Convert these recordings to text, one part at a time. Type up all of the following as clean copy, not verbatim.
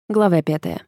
Глава 5.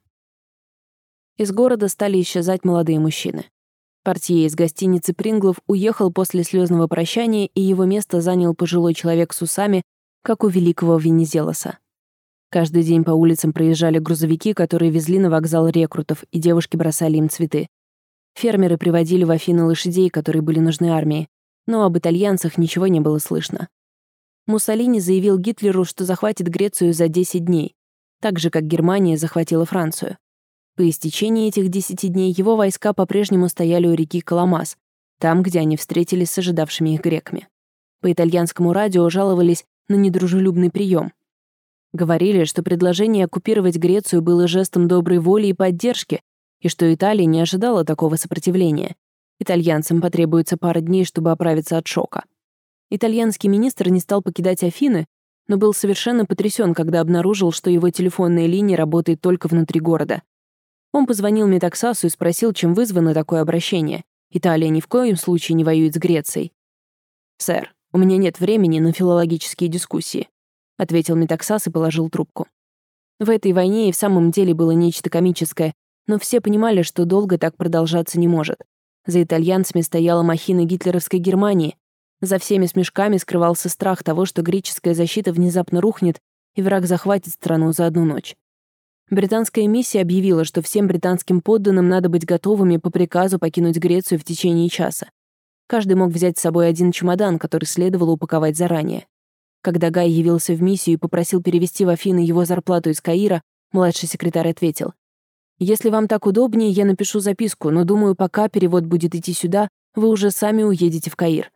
Из города стали исчезать молодые мужчины. Портье из гостиницы Принглов уехал после слезного прощания, и его место занял пожилой человек с усами, как у великого Венизелоса. Каждый день по улицам проезжали грузовики, которые везли на вокзал рекрутов, и девушки бросали им цветы. Фермеры приводили в Афины лошадей, которые были нужны армии, но об итальянцах ничего не было слышно. Муссолини заявил Гитлеру, что захватит Грецию за 10 дней, так же, как Германия захватила Францию. По истечении этих 10 дней его войска по-прежнему стояли у реки Каламас, там, где они встретились с ожидавшими их греками. По итальянскому радио жаловались на недружелюбный прием. Говорили, что предложение оккупировать Грецию было жестом доброй воли и поддержки, и что Италия не ожидала такого сопротивления. Итальянцам потребуется пара дней, чтобы оправиться от шока. Итальянский министр не стал покидать Афины, но был совершенно потрясен, когда обнаружил, что его телефонная линия работает только внутри города. Он позвонил Метаксасу и спросил, чем вызвано такое обращение. Италия ни в коем случае не воюет с Грецией. «Сэр, у меня нет времени на филологические дискуссии», ответил Метаксас и положил трубку. В этой войне и в самом деле было нечто комическое, но все понимали, что долго так продолжаться не может. За итальянцами стояла махина гитлеровской Германии. За всеми смешками скрывался страх того, что греческая защита внезапно рухнет, и враг захватит страну за одну ночь. Британская миссия объявила, что всем британским подданным надо быть готовыми по приказу покинуть Грецию в течение часа. Каждый мог взять с собой один чемодан, который следовало упаковать заранее. Когда Гай явился в миссию и попросил перевести в Афины его зарплату из Каира, младший секретарь ответил: «Если вам так удобнее, я напишу записку, но, думаю, пока перевод будет идти сюда, вы уже сами уедете в Каир.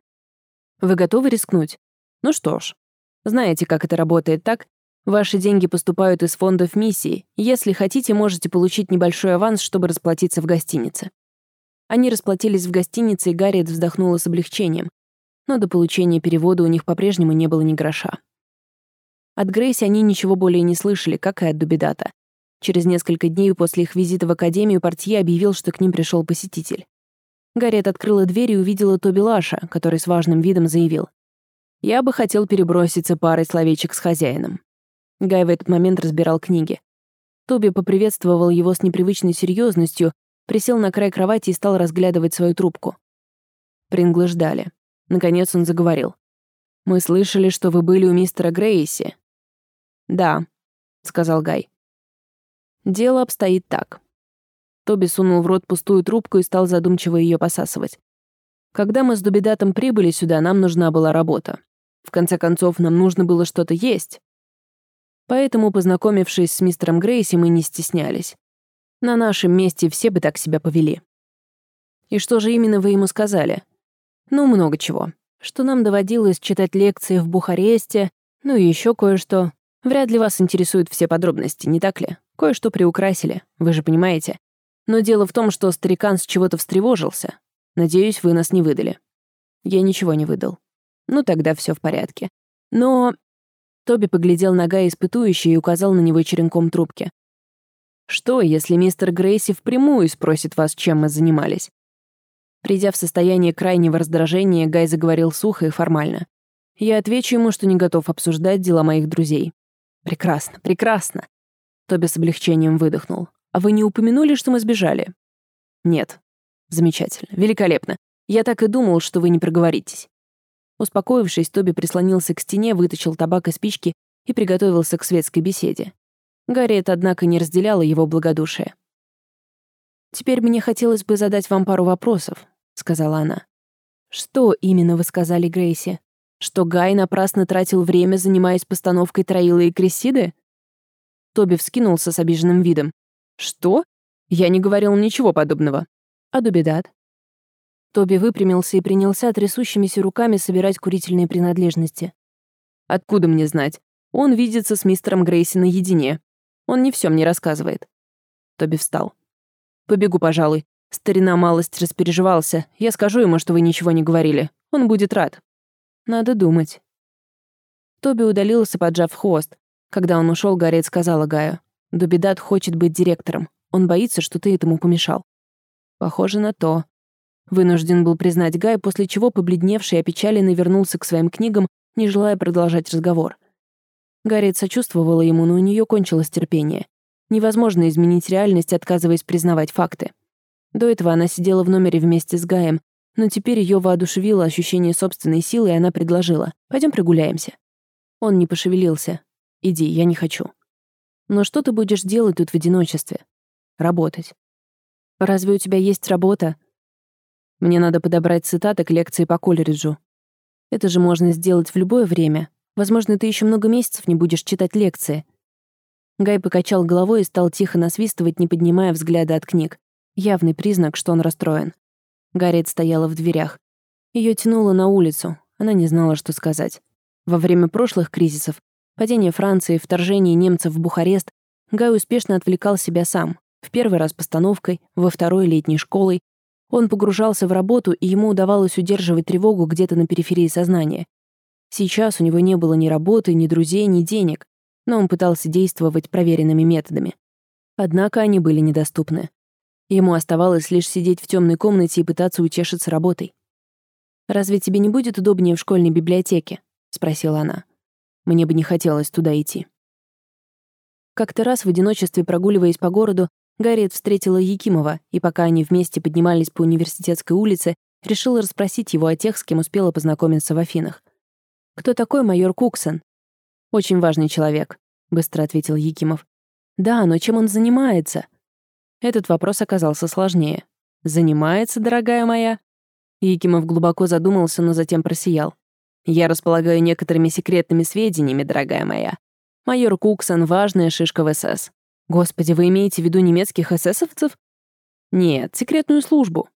Вы готовы рискнуть? Ну что ж. Знаете, как это работает, так? Ваши деньги поступают из фондов миссии. Если хотите, можете получить небольшой аванс, чтобы расплатиться в гостинице». Они расплатились в гостинице, и Гарриет вздохнула с облегчением. Но до получения перевода у них по-прежнему не было ни гроша. От Грейси они ничего более не слышали, как и от Дубедата. Через несколько дней после их визита в академию портье объявил, что к ним пришел посетитель. Гарриет открыла дверь и увидела Тоби Лаша, который с важным видом заявил: «Я бы хотел переброситься парой словечек с хозяином». Гай в этот момент разбирал книги. Тоби поприветствовал его с непривычной серьезностью, присел на край кровати и стал разглядывать свою трубку. Принглы ждали. Наконец он заговорил. «Мы слышали, что вы были у мистера Грейси». «Да», — сказал Гай. «Дело обстоит так». Тоби сунул в рот пустую трубку и стал задумчиво ее посасывать. «Когда мы с Дубедатом прибыли сюда, нам нужна была работа. В конце концов, нам нужно было что-то есть. Поэтому, познакомившись с мистером Грейси, мы не стеснялись. На нашем месте все бы так себя повели». «И что же именно вы ему сказали?» «Ну, много чего. Что нам доводилось читать лекции в Бухаресте, ну и еще кое-что. Вряд ли вас интересуют все подробности, не так ли? Кое-что приукрасили, вы же понимаете. Но дело в том, что старикан с чего-то встревожился. Надеюсь, вы нас не выдали». «Я ничего не выдал». «Ну, тогда все в порядке. Но...» Тоби поглядел на Гая испытующе и указал на него черенком трубки. «Что, если мистер Грейси впрямую спросит вас, чем мы занимались?» Придя в состояние крайнего раздражения, Гай заговорил сухо и формально. «Я отвечу ему, что не готов обсуждать дела моих друзей». «Прекрасно, прекрасно!» Тоби с облегчением выдохнул. «А вы не упомянули, что мы сбежали?» «Нет». «Замечательно. Великолепно. Я так и думал, что вы не проговоритесь». Успокоившись, Тоби прислонился к стене, вытащил табак и спички и приготовился к светской беседе. Гарриет, однако, не разделяла его благодушие. «Теперь мне хотелось бы задать вам пару вопросов», — сказала она. «Что именно вы сказали Грейси? Что Гай напрасно тратил время, занимаясь постановкой Троилы и Крессиды?» Тоби вскинулся с обиженным видом. «Что? Я не говорил ничего подобного. А Дубедат?» Тоби выпрямился и принялся трясущимися руками собирать курительные принадлежности. «Откуда мне знать? Он видится с мистером Грейси наедине. Он не все мне рассказывает». Тоби встал. «Побегу, пожалуй. Старина малость распереживался. Я скажу ему, что вы ничего не говорили. Он будет рад». «Надо думать». Тоби удалился, поджав хвост. Когда он ушел, Гарриет сказала Гаю: «Дубедат хочет быть директором. Он боится, что ты этому помешал». «Похоже на то». Вынужден был признать Гай, после чего побледневший и опечаленный вернулся к своим книгам, не желая продолжать разговор. Гарриет сочувствовала ему, но у нее кончилось терпение. Невозможно изменить реальность, отказываясь признавать факты. До этого она сидела в номере вместе с Гаем, но теперь ее воодушевило ощущение собственной силы, и она предложила: «Пойдем прогуляемся». Он не пошевелился. «Иди, я не хочу». «Но что ты будешь делать тут в одиночестве?» «Работать». «Разве у тебя есть работа?» «Мне надо подобрать цитаты к лекции по Колериджу». «Это же можно сделать в любое время. Возможно, ты еще много месяцев не будешь читать лекции». Гай покачал головой и стал тихо насвистывать, не поднимая взгляда от книг. Явный признак, что он расстроен. Гарриет стояла в дверях. Ее тянуло на улицу. Она не знала, что сказать. Во время прошлых кризисов, падения Франции, вторжения немцев в Бухарест, Гай успешно отвлекал себя сам. В первый раз постановкой, во второй — летней школой. Он погружался в работу, и ему удавалось удерживать тревогу где-то на периферии сознания. Сейчас у него не было ни работы, ни друзей, ни денег, но он пытался действовать проверенными методами. Однако они были недоступны. Ему оставалось лишь сидеть в темной комнате и пытаться утешиться работой. «Разве тебе не будет удобнее в школьной библиотеке?» — спросила она. «Мне бы не хотелось туда идти». Как-то раз в одиночестве, прогуливаясь по городу, Гарриет встретила Якимова, и пока они вместе поднимались по университетской улице, решила расспросить его о тех, с кем успела познакомиться в Афинах. «Кто такой майор Куксон?» «Очень важный человек», — быстро ответил Якимов. «Да, но чем он занимается?» Этот вопрос оказался сложнее. «Занимается, дорогая моя?» Якимов глубоко задумался, но затем просиял. «Я располагаю некоторыми секретными сведениями, дорогая моя. Майор Куксон — важная шишка в СС». «Господи, вы имеете в виду немецких эсэсовцев?» «Нет, секретную службу».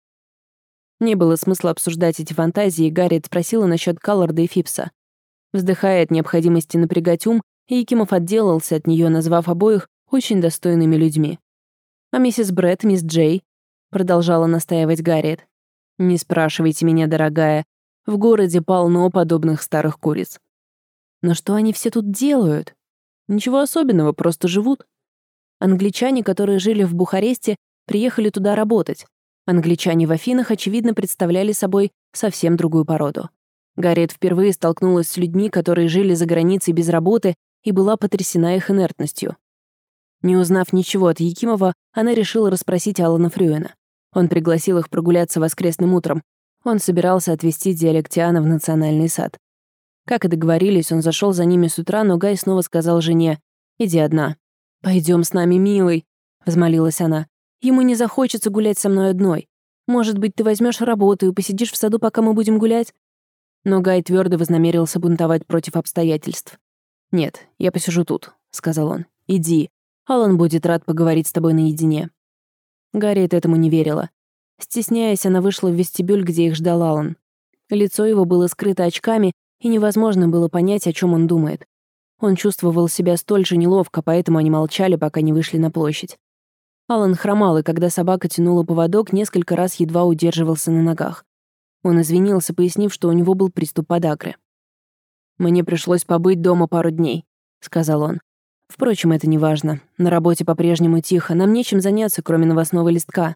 Не было смысла обсуждать эти фантазии, и Гарриет спросила насчет Калларда и Фипса. Вздыхая от необходимости напрягать ум, Якимов отделался от нее, назвав обоих очень достойными людьми. «А миссис Бретт, мисс Джей?» — продолжала настаивать Гарриет. «Не спрашивайте меня, дорогая. В городе полно подобных старых куриц». «Но что они все тут делают?» «Ничего особенного, просто живут». Англичане, которые жили в Бухаресте, приехали туда работать. Англичане в Афинах, очевидно, представляли собой совсем другую породу. Гарриет впервые столкнулась с людьми, которые жили за границей без работы, и была потрясена их инертностью. Не узнав ничего от Якимова, она решила расспросить Алана Фрюэна. Он пригласил их прогуляться воскресным утром. Он собирался отвезти Диалектиана в национальный сад. Как и договорились, он зашел за ними с утра, но Гай снова сказал жене: «Иди одна». «Пойдем с нами, милый», — взмолилась она. «Ему не захочется гулять со мной одной. Может быть, ты возьмешь работу и посидишь в саду, пока мы будем гулять?» Но Гай твердо вознамерился бунтовать против обстоятельств. «Нет, я посижу тут», — сказал он. «Иди. Алан будет рад поговорить с тобой наедине». Гарриет этому не верила. Стесняясь, она вышла в вестибюль, где их ждал Алан. Лицо его было скрыто очками, и невозможно было понять, о чем он думает. Он чувствовал себя столь же неловко, поэтому они молчали, пока не вышли на площадь. Алан хромал, и когда собака тянула поводок, несколько раз едва удерживался на ногах. Он извинился, пояснив, что у него был приступ подагры. «Мне пришлось побыть дома пару дней», — сказал он. «Впрочем, это не важно. На работе по-прежнему тихо, нам нечем заняться, кроме новостного листка».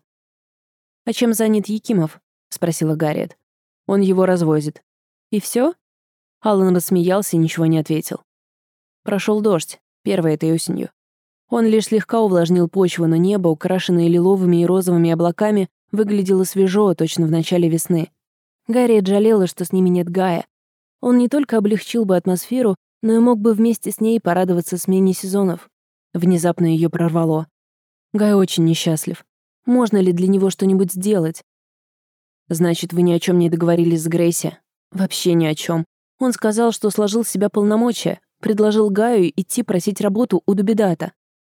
«А чем занят Якимов?» — спросила Гарриет. «Он его развозит». «И все? Алан рассмеялся и ничего не ответил. Прошел дождь, первый этой осенью. Он лишь слегка увлажнил почву, но небо, украшенное лиловыми и розовыми облаками, выглядело свежо, точно в начале весны. Гарриет жалела, что с ними нет Гая. Он не только облегчил бы атмосферу, но и мог бы вместе с ней порадоваться смене сезонов. Внезапно ее прорвало. Гай очень несчастлив. Можно ли для него что-нибудь сделать? «Значит, вы ни о чем не договорились с Грейси?» «Вообще ни о чем. Он сказал, что сложил с себя полномочия, предложил Гаю идти просить работу у Дубидата».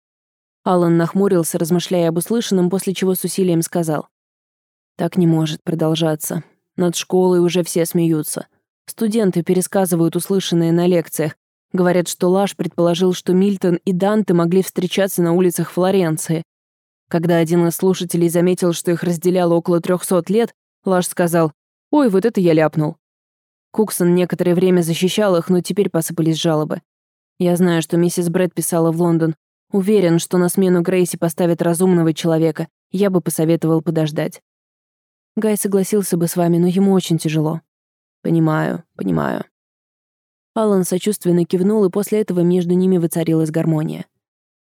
Алан нахмурился, размышляя об услышанном, после чего с усилием сказал: «Так не может продолжаться. Над школой уже все смеются. Студенты пересказывают услышанное на лекциях. Говорят, что Лаш предположил, что Мильтон и Данте могли встречаться на улицах Флоренции. Когда один из слушателей заметил, что их разделяло около 300 лет, Лаш сказал: «Ой, вот это я ляпнул». Куксон некоторое время защищал их, но теперь посыпались жалобы. Я знаю, что миссис Бретт писала в Лондон. Уверен, что на смену Грейси поставят разумного человека. Я бы посоветовал подождать. Гай согласился бы с вами, но ему очень тяжело. Понимаю. Алан сочувственно кивнул, и после этого между ними воцарилась гармония.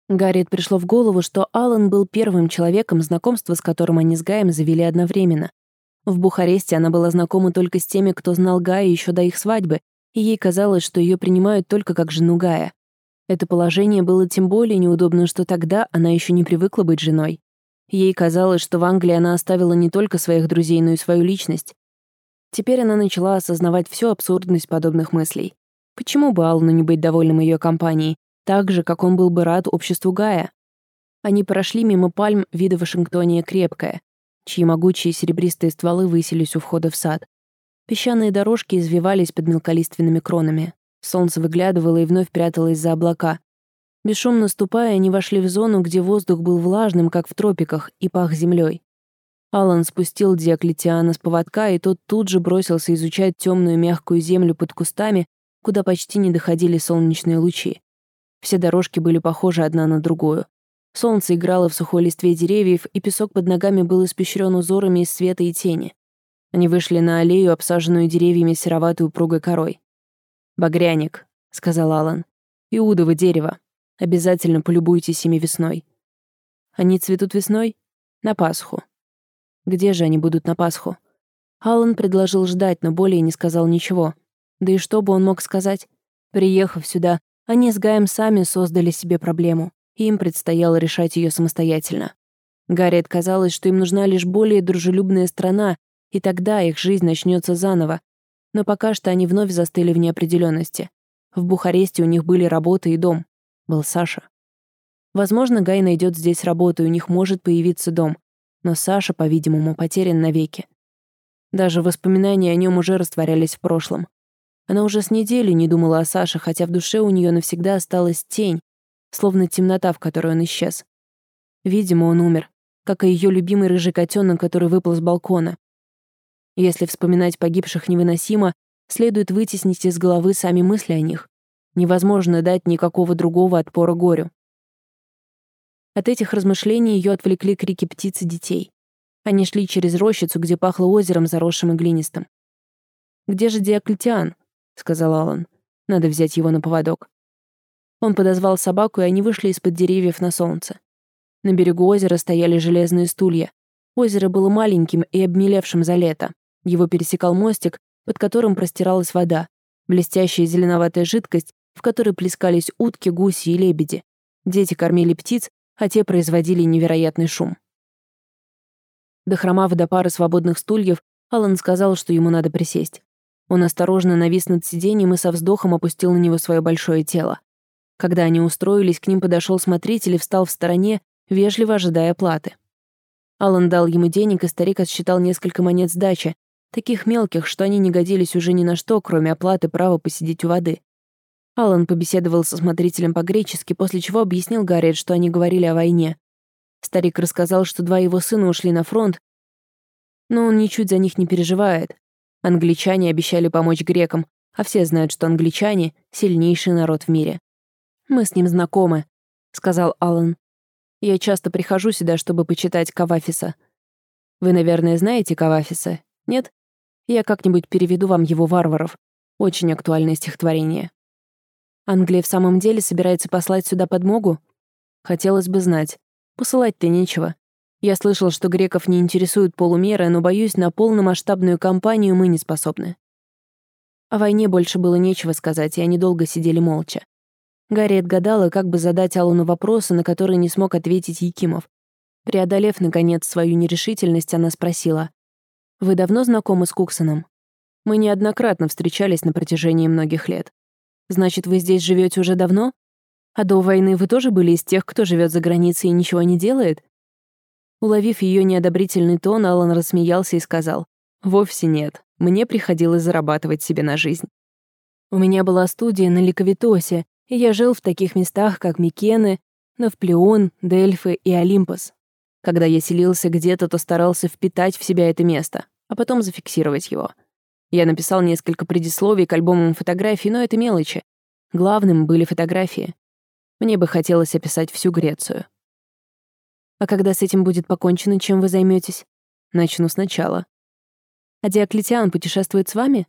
Гарриет пришло в голову, что Алан был первым человеком, знакомство с которым они с Гаем завели одновременно. В Бухаресте она была знакома только с теми, кто знал Гая еще до их свадьбы, и ей казалось, что ее принимают только как жену Гая. Это положение было тем более неудобным, что тогда она еще не привыкла быть женой. Ей казалось, что в Англии она оставила не только своих друзей, но и свою личность. Теперь она начала осознавать всю абсурдность подобных мыслей. Почему бы Алану не быть довольным ее компанией, так же, как он был бы рад обществу Гая? Они прошли мимо пальм вида Вашингтония крепкая, чьи могучие серебристые стволы высились у входа в сад. Песчаные дорожки извивались под мелколиственными кронами. Солнце выглядывало и вновь пряталось за облака. Бесшумно ступая, они вошли в зону, где воздух был влажным, как в тропиках, и пах землей. Алан спустил Диоклетиана с поводка, и тот тут же бросился изучать темную мягкую землю под кустами, куда почти не доходили солнечные лучи. Все дорожки были похожи одна на другую. Солнце играло в сухой листве деревьев, и песок под ногами был испещрен узорами из света и тени. Они вышли на аллею, обсаженную деревьями с сероватой упругой корой. «Багряник», — сказал Алан. «Иудово дерево. Обязательно полюбуйтесь ими весной». «Они цветут весной?» «На Пасху». «Где же они будут на Пасху?» Алан предложил ждать, но более не сказал ничего. Да и что бы он мог сказать? Приехав сюда, они с Гаем сами создали себе проблему, и им предстояло решать ее самостоятельно. Гарриет казалось, что им нужна лишь более дружелюбная страна, и тогда их жизнь начнется заново. Но пока что они вновь застыли в неопределенности. В Бухаресте у них были работа и дом. Был Саша. Возможно, Гай найдет здесь работу, и у них может появиться дом. Но Саша, по-видимому, потерян навеки. Даже воспоминания о нем уже растворялись в прошлом. Она уже с неделю не думала о Саше, хотя в душе у нее навсегда осталась тень, словно темнота, в которой он исчез. Видимо, он умер, как и ее любимый рыжий котенок, который выпал с балкона. Если вспоминать погибших невыносимо, следует вытеснить из головы сами мысли о них. Невозможно дать никакого другого отпора горю. От этих размышлений ее отвлекли крики птиц и детей. Они шли через рощицу, где пахло озером, заросшим и глинистым. «Где же Диоклетиан?» — сказал Алан. «Надо взять его на поводок». Он подозвал собаку, и они вышли из-под деревьев на солнце. На берегу озера стояли железные стулья. Озеро было маленьким и обмелевшим за лето. Его пересекал мостик, под которым простиралась вода, блестящая зеленоватая жидкость, в которой плескались утки, гуси и лебеди. Дети кормили птиц, а те производили невероятный шум. Дохромав до пары свободных стульев, Алан сказал, что ему надо присесть. Он осторожно навис над сиденьем и со вздохом опустил на него свое большое тело. Когда они устроились, к ним подошел смотритель и встал в стороне, вежливо ожидая платы. Алан дал ему денег, и старик отсчитал несколько монет сдачи, таких мелких, что они не годились уже ни на что, кроме оплаты права посидеть у воды. Алан побеседовал со смотрителем по-гречески, после чего объяснил Гарриет, что они говорили о войне. Старик рассказал, что 2 его сына ушли на фронт, но он ничуть за них не переживает. Англичане обещали помочь грекам, а все знают, что англичане — сильнейший народ в мире. «Мы с ним знакомы», — сказал Алан. «Я часто прихожу сюда, чтобы почитать Кавафиса. Вы, наверное, знаете Кавафиса, нет? Я как-нибудь переведу вам его «Варваров». Очень актуальное стихотворение. Англия в самом деле собирается послать сюда подмогу? Хотелось бы знать. Посылать-то нечего. Я слышал, что греков не интересуют полумеры, но, боюсь, на полномасштабную кампанию мы не способны». О войне больше было нечего сказать, и они долго сидели молча. Гарриет гадала, как бы задать Алану вопросы, на которые не смог ответить Якимов. Преодолев, наконец, свою нерешительность, она спросила: «Вы давно знакомы с Куксоном? Мы неоднократно встречались на протяжении многих лет. Значит, вы здесь живете уже давно? А до войны вы тоже были из тех, кто живет за границей и ничего не делает?» Уловив ее неодобрительный тон, Алан рассмеялся и сказал: «Вовсе нет. Мне приходилось зарабатывать себе на жизнь. У меня была студия на Ликовитосе, и я жил в таких местах, как Микены, Навплеон, Дельфы и Олимпос. Когда я селился где-то, то старался впитать в себя это место, а потом зафиксировать его. Я написал несколько предисловий к альбомам фотографий, но это мелочи. Главным были фотографии. Мне бы хотелось описать всю Грецию». «А когда с этим будет покончено, чем вы займетесь?» «Начну сначала». «А Диоклетиан путешествует с вами?»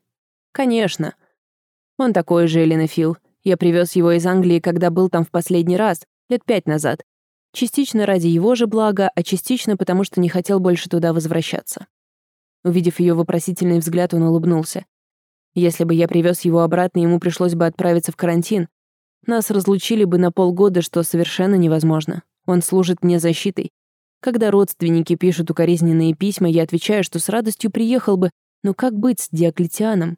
«Конечно. Он такой же эллинофил. Я привез его из Англии, когда был там в последний раз, Лет 5 назад. Частично ради его же блага, а частично потому, что не хотел больше туда возвращаться. Увидев ее вопросительный взгляд, он улыбнулся. Если бы я привез его обратно, ему пришлось бы отправиться в карантин. Нас разлучили бы на полгода, что совершенно невозможно. Он служит мне защитой. Когда родственники пишут укоризненные письма, я отвечаю, что с радостью приехал бы, но как быть с Диоклетианом?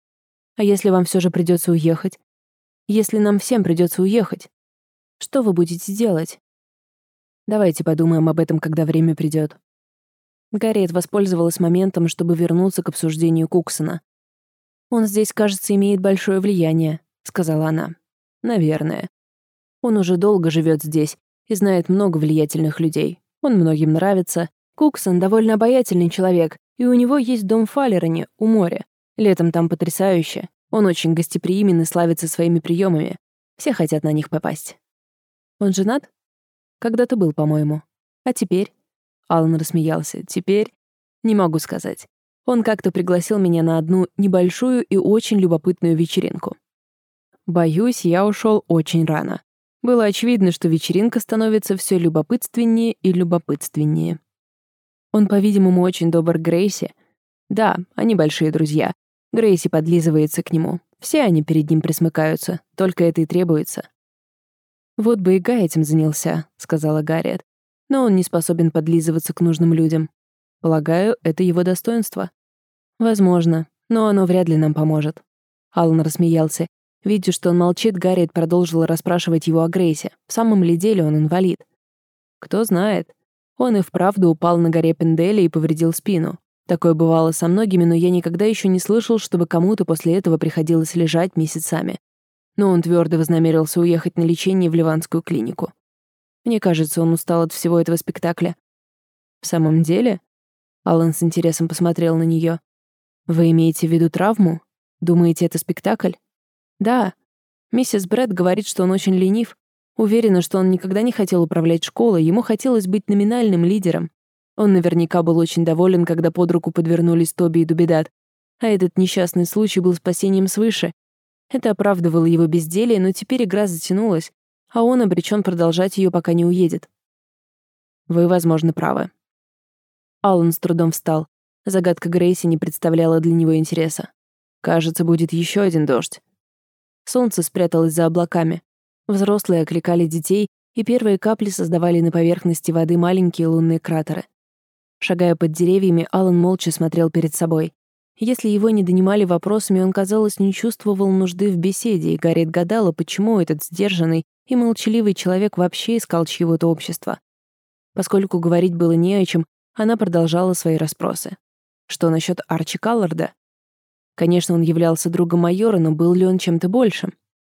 А если вам все же придется уехать? Если нам всем придется уехать? Что вы будете делать? Давайте подумаем об этом, когда время придет. Гарриет воспользовалась моментом, чтобы вернуться к обсуждению Куксона. «Он здесь, кажется, имеет большое влияние», — сказала она. «Наверное. Он уже долго живет здесь и знает много влиятельных людей. Он многим нравится. Куксон довольно обаятельный человек, и у него есть дом в Фалероне, у моря. Летом там потрясающе. Он очень гостеприимен и славится своими приемами. Все хотят на них попасть». «Он женат?» «Когда-то был, по-моему. А теперь?» Алан рассмеялся. «Теперь? Не могу сказать. Он как-то пригласил меня на одну небольшую и очень любопытную вечеринку. Боюсь, я ушел очень рано. Было очевидно, что вечеринка становится все любопытственнее и любопытственнее. Он, по-видимому, очень добр к Грейси. Да, они большие друзья. Грейси подлизывается к нему. Все они перед ним присмыкаются. Только это и требуется». «Вот бы и Гай этим занялся», — сказала Гарриет. «Но он не способен подлизываться к нужным людям. Полагаю, это его достоинство». «Возможно, но оно вряд ли нам поможет». Алан рассмеялся. Видя, что он молчит, Гарриет продолжила расспрашивать его о Грейсе. В самом ли деле он инвалид? «Кто знает. Он и вправду упал на горе Пенделя и повредил спину. Такое бывало со многими, но я никогда еще не слышал, чтобы кому-то после этого приходилось лежать месяцами. Но он твердо вознамерился уехать на лечение в Ливанскую клинику. Мне кажется, он устал от всего этого спектакля». «В самом деле?» Алан с интересом посмотрел на нее. «Вы имеете в виду травму? Думаете, это спектакль?» «Да. Миссис Брэд говорит, что он очень ленив. Уверена, что он никогда не хотел управлять школой, ему хотелось быть номинальным лидером. Он наверняка был очень доволен, когда под руку подвернулись Тоби и Дубедат. А этот несчастный случай был спасением свыше. Это оправдывало его безделье, но теперь игра затянулась, а он обречен продолжать ее, пока не уедет». «Вы, возможно, правы». Алан с трудом встал. Загадка Грейси не представляла для него интереса. «Кажется, будет еще один дождь». Солнце спряталось за облаками. Взрослые окликали детей, и первые капли создавали на поверхности воды маленькие лунные кратеры. Шагая под деревьями, Алан молча смотрел перед собой. Если его не донимали вопросами, он, казалось, не чувствовал нужды в беседе, и Гарриет гадала, почему этот сдержанный и молчаливый человек вообще искал чьего-то общества. Поскольку говорить было не о чем, она продолжала свои расспросы. Что насчет Арчи Калларда? Конечно, он являлся другом майора, но был ли он чем-то большим?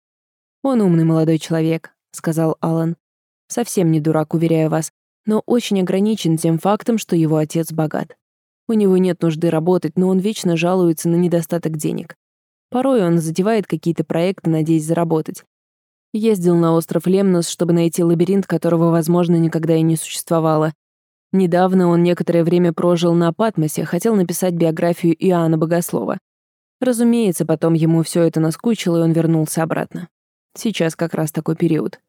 «Он умный молодой человек», — сказал Алан. «Совсем не дурак, уверяю вас, но очень ограничен тем фактом, что его отец богат. У него нет нужды работать, но он вечно жалуется на недостаток денег. Порой он затевает какие-то проекты, надеясь заработать. Ездил на остров Лемнос, чтобы найти лабиринт, которого, возможно, никогда и не существовало. Недавно он некоторое время прожил на Патмосе, хотел написать биографию Иоанна Богослова. Разумеется, потом ему все это наскучило, и он вернулся обратно. Сейчас как раз такой период.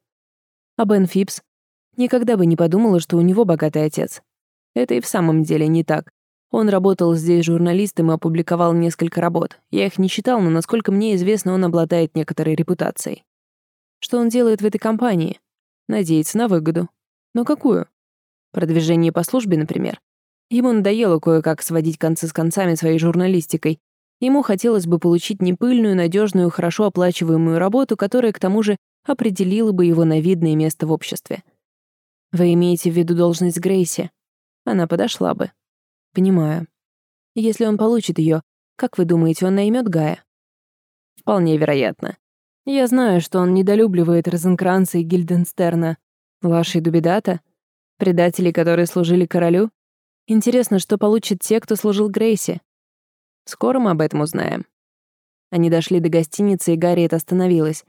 А Бен Фипс? Никогда бы не подумала, что у него богатый отец. Это и в самом деле не так. Он работал здесь журналистом и опубликовал несколько работ. Я их не читал, но, насколько мне известно, он обладает некоторой репутацией. Что он делает в этой компании? Надеется на выгоду. Но какую? Продвижение по службе, например. Ему надоело кое-как сводить концы с концами своей журналистикой. Ему хотелось бы получить непыльную, надежную, хорошо оплачиваемую работу, которая, к тому же, определила бы его на видное место в обществе. Вы имеете в виду должность Грейси? Она подошла бы. Понимаю. Если он получит ее, как вы думаете, он наймет Гая? Вполне вероятно. Я знаю, что он недолюбливает Розенкранца и Гильденстерна. Лаши и Дубедата? Предателей, которые служили королю? Интересно, что получат те, кто служил Грейси? Скоро мы об этом узнаем. Они дошли до гостиницы, и Гарриет остановилась.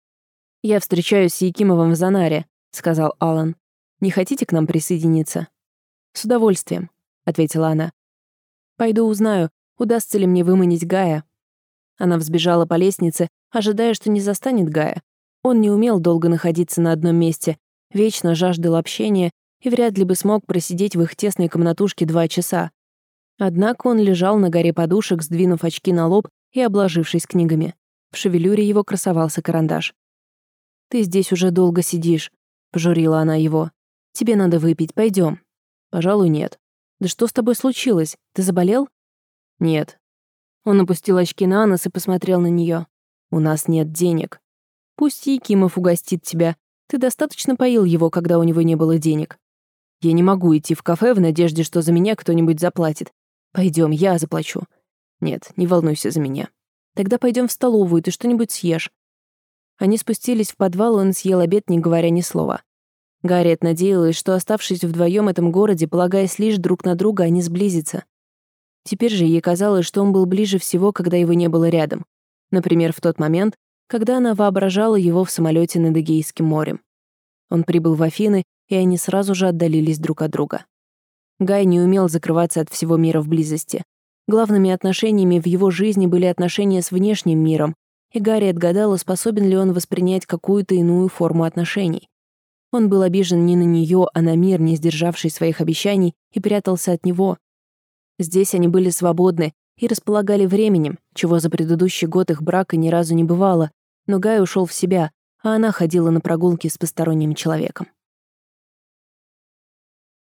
«Я встречаюсь с Якимовым в Занаре», — сказал Алан. «Не хотите к нам присоединиться?» «С удовольствием», — ответила она. «Пойду узнаю, удастся ли мне выманить Гая». Она взбежала по лестнице, ожидая, что не застанет Гая. Он не умел долго находиться на одном месте, вечно жаждал общения и вряд ли бы смог просидеть в их тесной комнатушке 2 часа. Однако он лежал на горе подушек, сдвинув очки на лоб и обложившись книгами. В шевелюре его красовался карандаш. «Ты здесь уже долго сидишь», — пожурила она его. «Тебе надо выпить, пойдем». «Пожалуй, нет». «Да что с тобой случилось? Ты заболел?» «Нет». Он опустил очки на нос и посмотрел на нее. «У нас нет денег. Пусть Якимов угостит тебя. Ты достаточно поил его, когда у него не было денег. Я не могу идти в кафе в надежде, что за меня кто-нибудь заплатит. Пойдем, я заплачу». «Нет, не волнуйся за меня». «Тогда пойдем в столовую, ты что-нибудь съешь». Они спустились в подвал, и он съел обед, не говоря ни слова. Гарриет надеялась, что, оставшись вдвоем в этом городе, полагаясь лишь друг на друга, они сблизятся. Теперь же ей казалось, что он был ближе всего, когда его не было рядом. Например, в тот момент, когда она воображала его в самолете над Эгейским морем. Он прибыл в Афины, и они сразу же отдалились друг от друга. Гай не умел закрываться от всего мира в близости. Главными отношениями в его жизни были отношения с внешним миром, и Гарриет гадала, способен ли он воспринять какую-то иную форму отношений. Он был обижен не на нее, а на мир, не сдержавший своих обещаний, и прятался от него. Здесь они были свободны и располагали временем, чего за предыдущий год их брака ни разу не бывало, но Гай ушел в себя, а она ходила на прогулки с посторонним человеком.